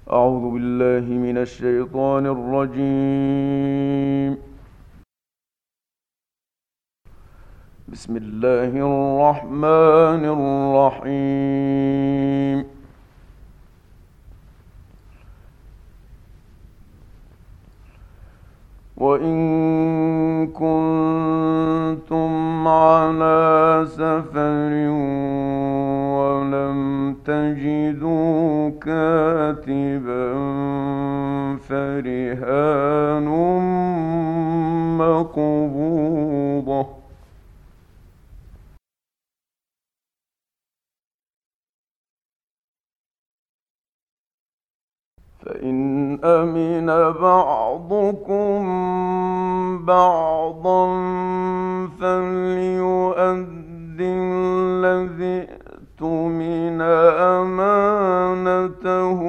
أعوذ بالله من الشيطان الرجيم. بسم الله الرحمن الرحيم. وإن كنتم على سفر ولم تجدوا كاتبا فرهان مقبوضة، فإن أمن بعضكم بعضا فليؤد الذي اؤتمن أمانته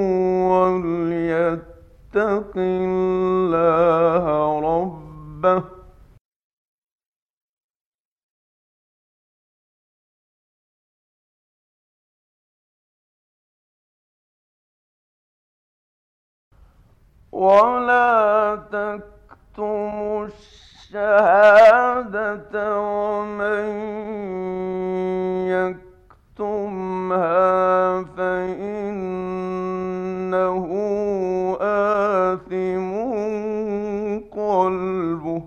وليتق الله ربه، ولا تكتموا الشهادة ومن يكتمها فإنه آثم قلبه،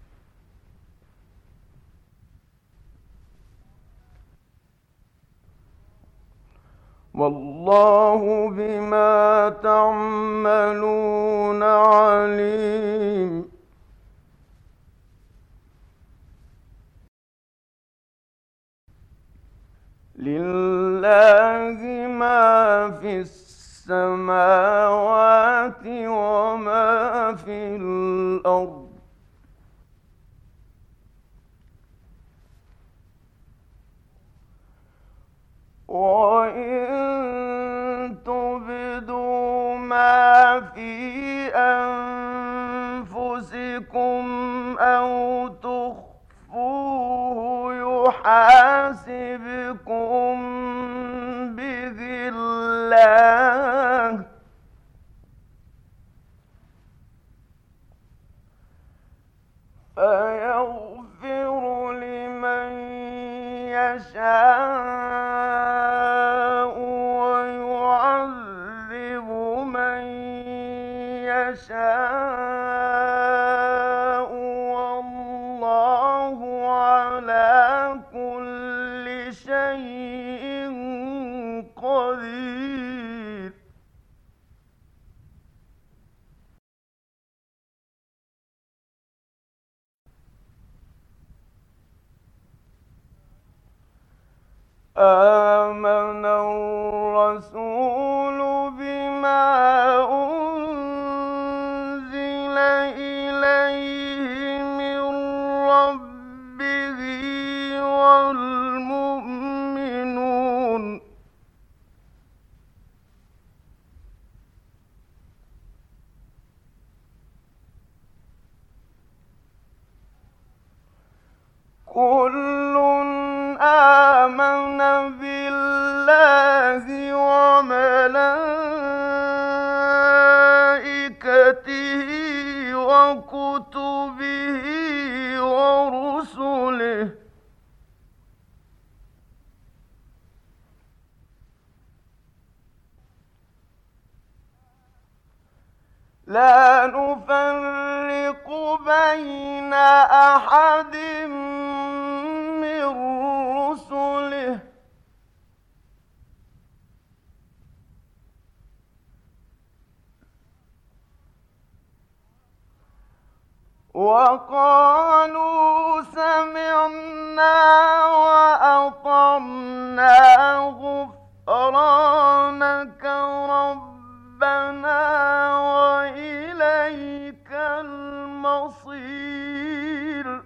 والله بما تعملون عليم. لله ما في السماوات وما في الأرض، وإن تبدوا ما في أنفسكم أو تخفوه يحاسبكم به الله، فيغفر لمن يشاء ويعذب من يشاء، والله على كل شيء قدير. آمن الرسول بما أنزل إليه من ربه والمؤمنون، كل آمن بالله وملائكته وكتبه ورسله لا نفرق بين أحد من رسله، وقالوا سمعنا وأطعنا غفرانك ربنا وإليك المصير.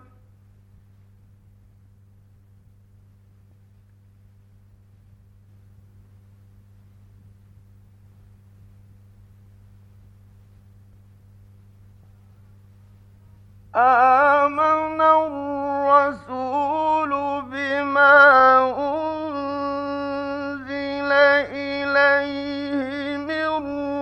آمن الرسول بما أنزل إليه من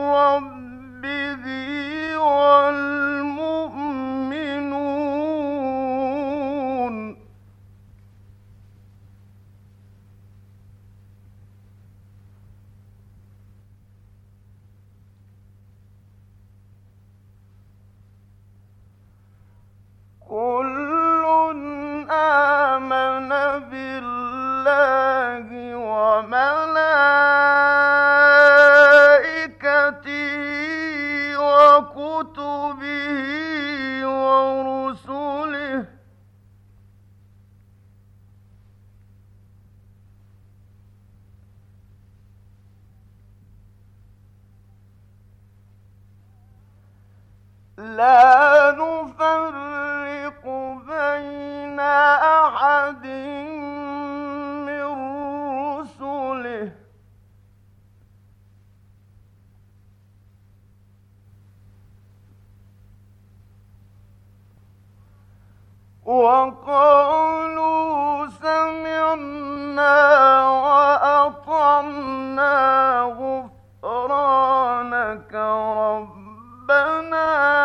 كل آمن بالله وملائكته وكتبه ورسله لا نفرق بين أحد من رسله وقالوا سمعنا وأطعنا غفرانك ربنا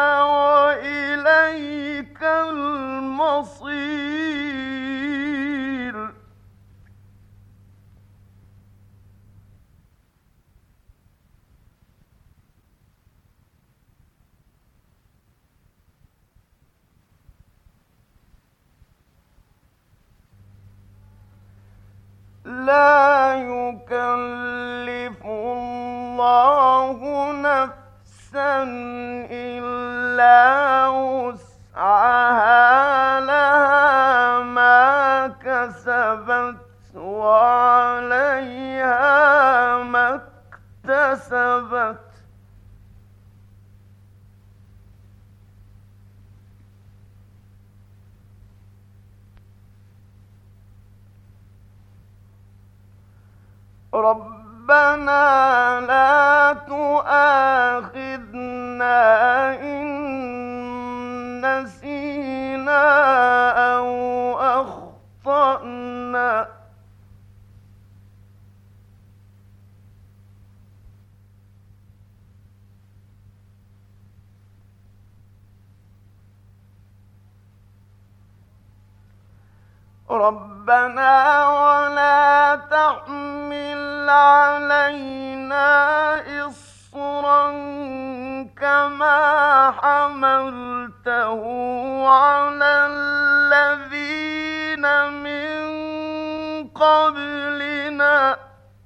وإليك المصير لا يكلف الله نفسا إلا وسعها لها ما كسبت وعليها ما اكتسبت ربنا لا تؤاخذنا إن نسينا أو أخطأنا ربنا ولا تحمل علينا إصرا كما حملته على الذين من قبلنا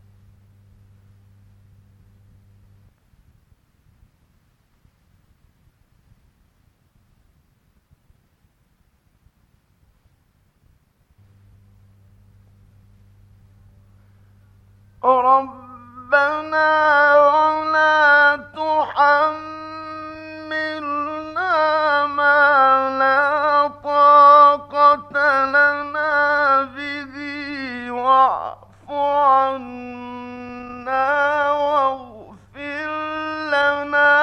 ربنا ولا تحملنا ما لا طاقة لنا به واعف عنا واغفر لنا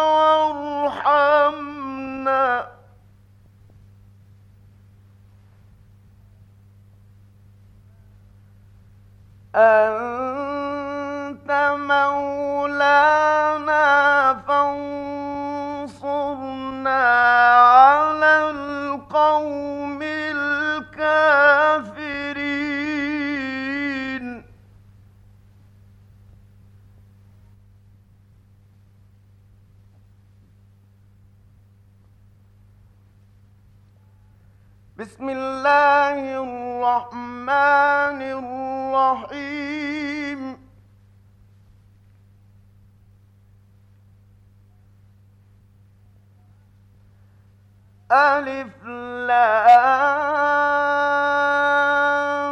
وارحمنا أنت مولانا فانصرنا على القوم الكافرين بسم الله الرحمن الرحيم ألف لام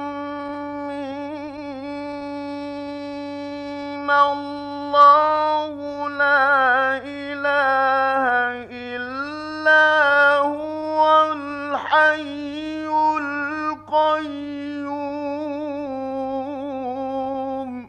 ميم الله لا إله إلا هو الحي القيوم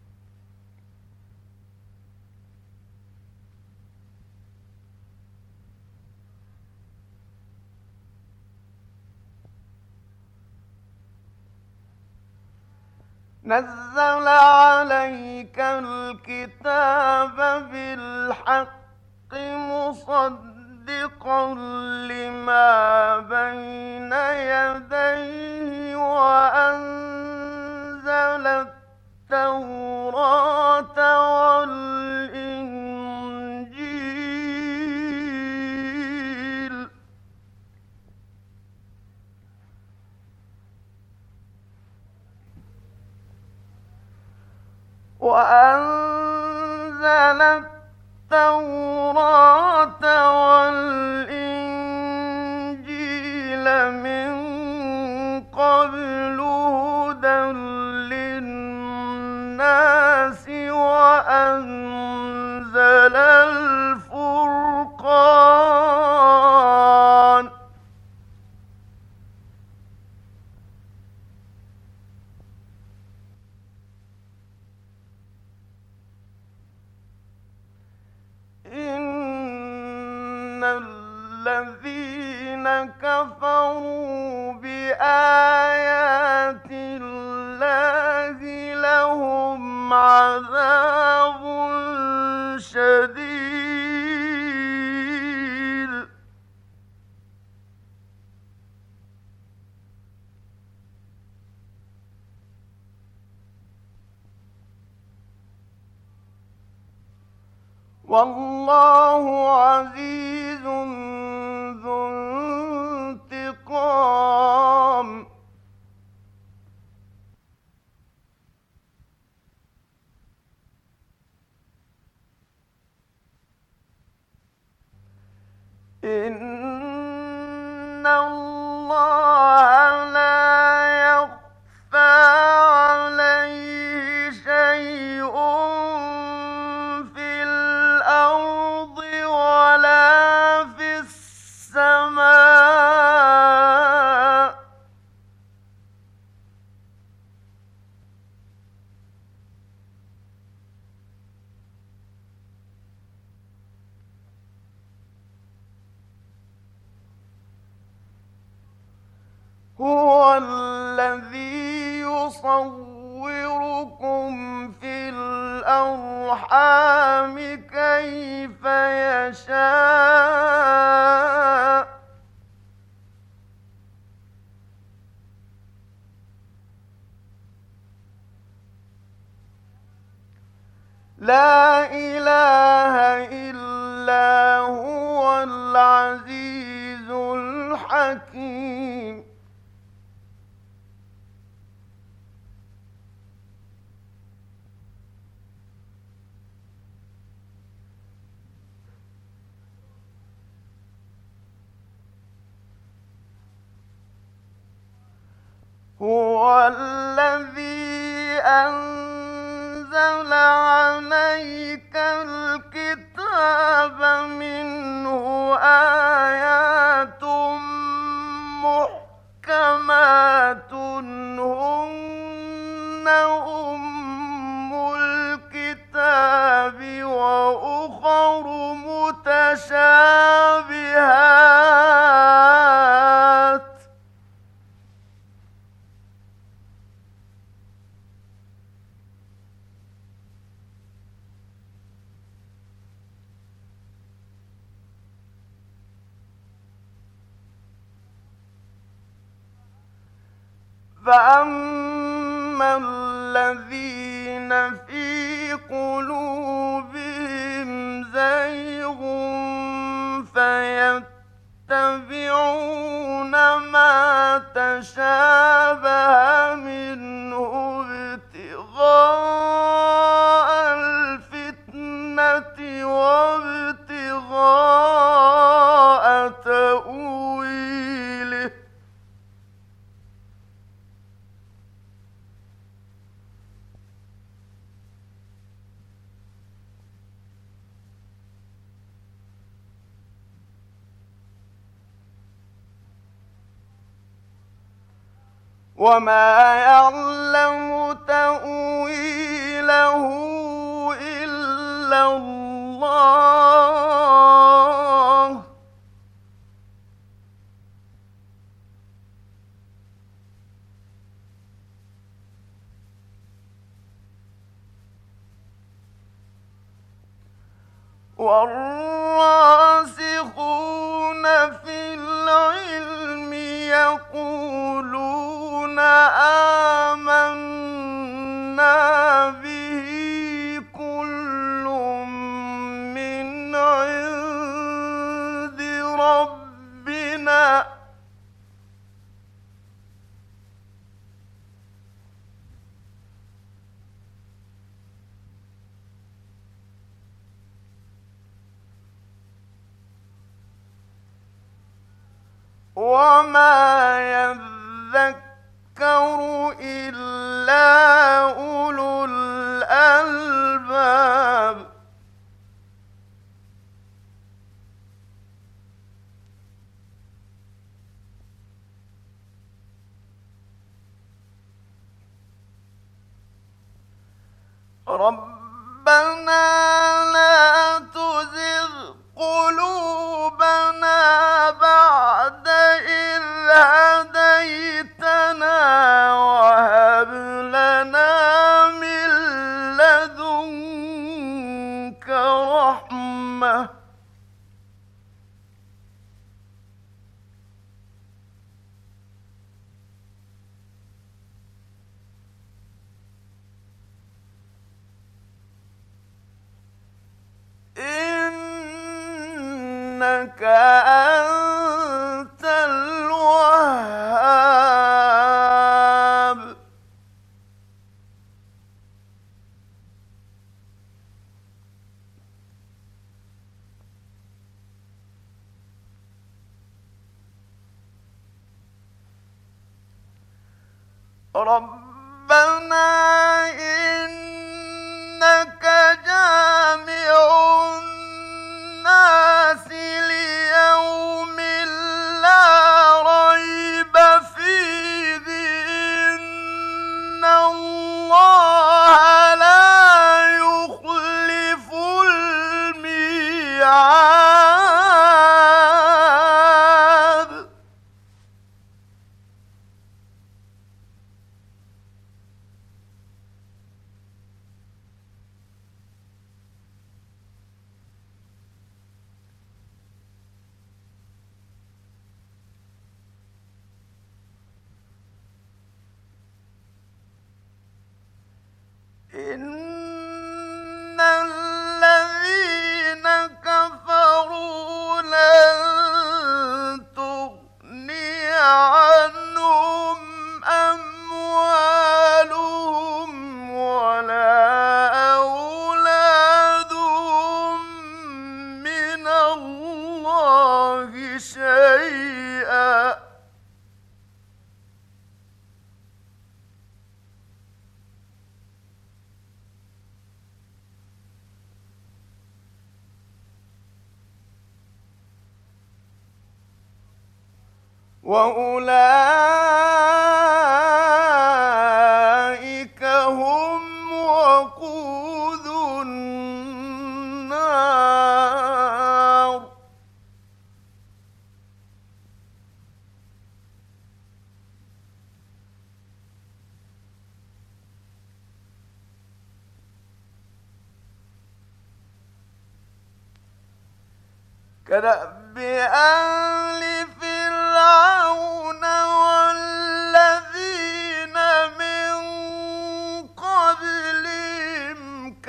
نزل عليك الكتاب بالحق مصدقا لما بين يديه وأنزل التوراة والإنجيل التوراة والإنجيل من قبل هدى للناس وأنزل الفرقان إن الذين كفروا بآيات الله لهم عذاب شديد والله عزيز ذو انتقام إن الله لا يخفى عليه شيء في الأرض ولا في السماء هو الذي يصوركم في الأرحام كيف يشاء لا إله إلا هو العزيز الحكيم هو الذي أنزل عليك الكتاب منه آيات محكمات هن أم الكتاب وأخر متشابهات فأما الذين في قلوبهم زيغ فيتبعون ما تشابه منه ابتغاء الفتنة وابتغاء تأويله وما يعلم تأويله إلا الله والراسخون في العلم يقولون آمنا به كل من عند ربنا وما يذكر إلا أولو الألباب. ربنا لا تزغ قلوبنا بعد إذ هديتنا وهب لنا من لدنك رحمة إنك أنت الوهاب. ربنا إنك جامع الناس ليوم لا ريب فيه إن الله لا يخلف الميعاد. إن الذين كفروا لن تغني عنهم أموالهم ولا أولادهم من الله شيئا وأولئك هم وقود النار. كدأب آل فرعون والذين من قبلهم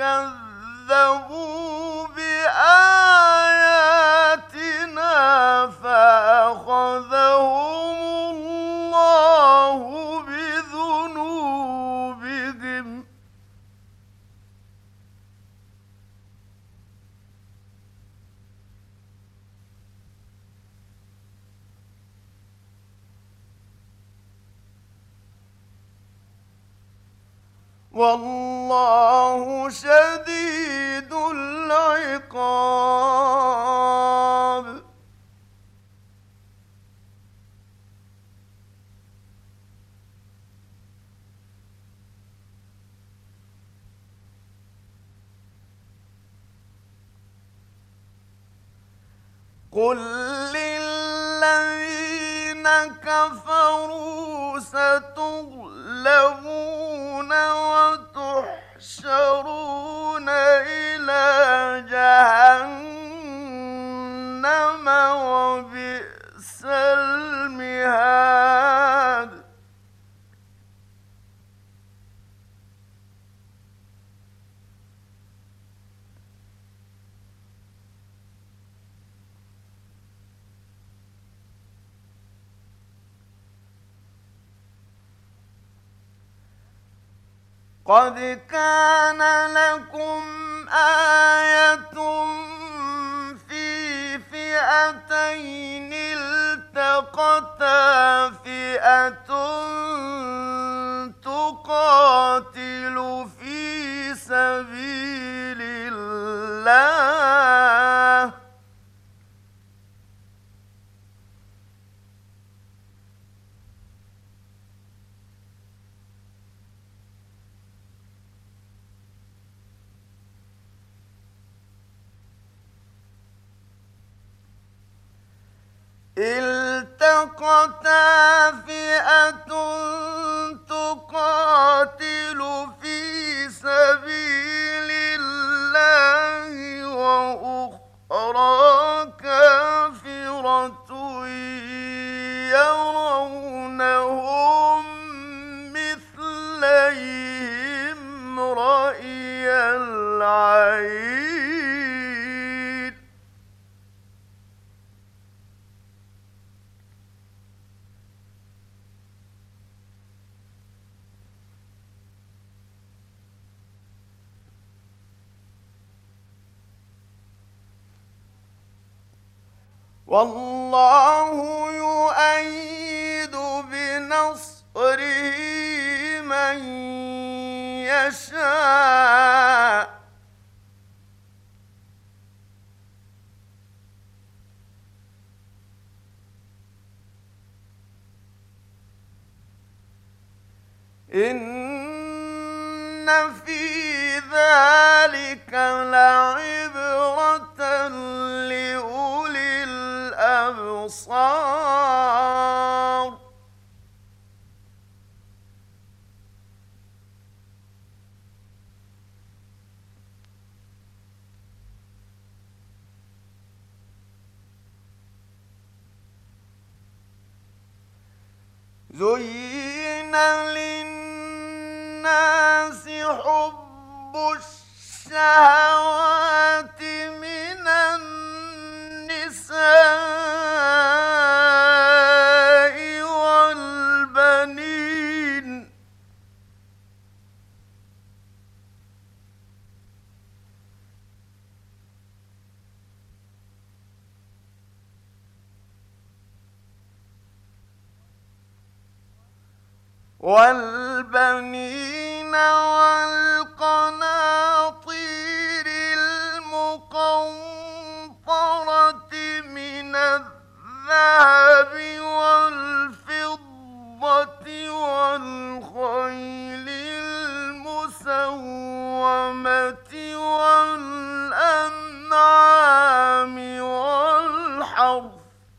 كذبوا بآياتنا فأخذهم الله بذنوبهم. والله شديد العقاب. قل للذين كفروا ستغلبون وتحشرون إلى جهنم وبئس المهاد. قد كان لكم آية في فئتين التقتا الله التقتا فئة تقاتل في سبيل الله وأخرى كافرة يرونهم مثليهم رأي العين والله يؤيد بنصره من يشاء إن في ذلك لعبرة لأولي الأبصار زين للناس حب الشهوات من النساء والبنين والقناطير المقنطرة من الذهب والفضة والخيل المسومة والأنعام والحرث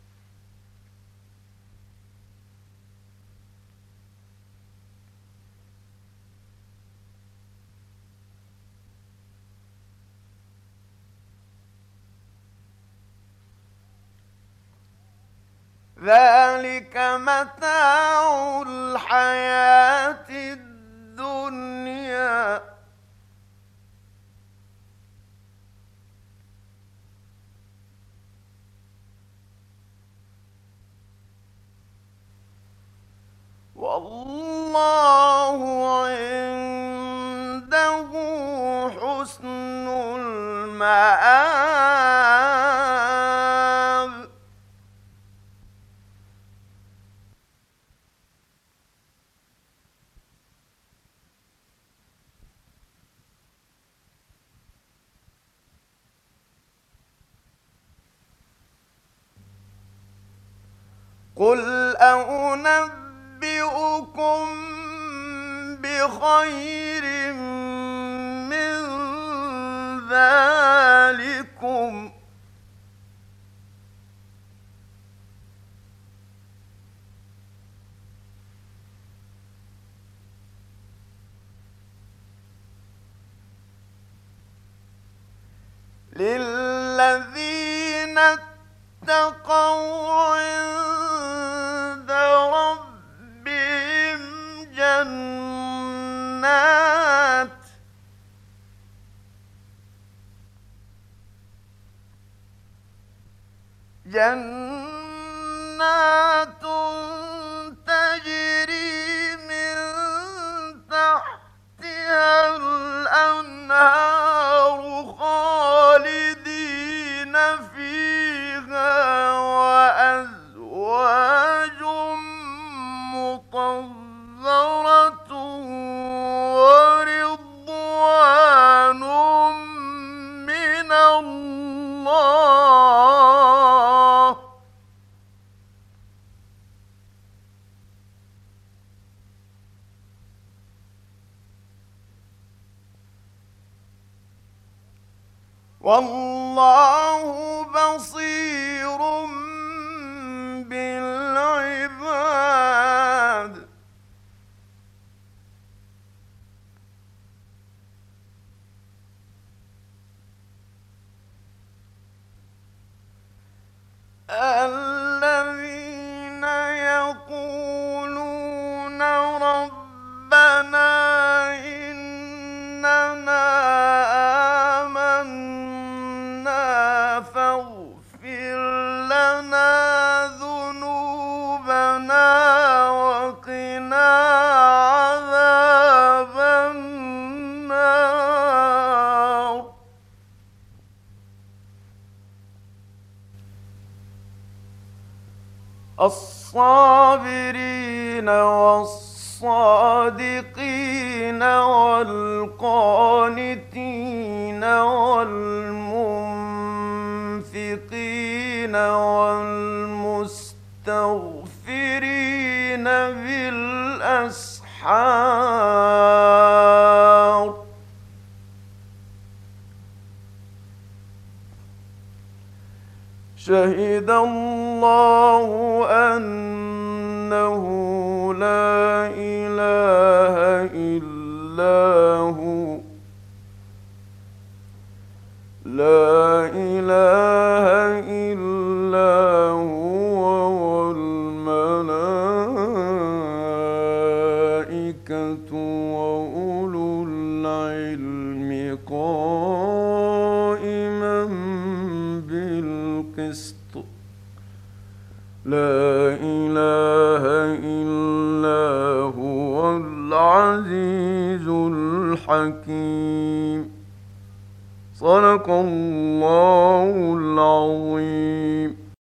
ذلك متاع الحياة الدنيا والله عنده حسن المآب قل أنبئكم بخير من ذلكم للذين اتقوا عند ربهم جنات تجري من تحتها الأنهار خالدين فيها وأزواج مطهرة ورضوان من الله والله بصير بالعباد الذين يقولون ربنا إننا آمنا فاغفر لنا ذنوبنا وقنا عذاب النار الصابرين والصادقين والقانتين والمنفقين والمستغفرين بالأسحار شهد الله أنه لا إله إلا هو والملائكة وأولو العلم قائما بالقسط لا إله إلا هو العزيز الحكيم صدق الله العظيم.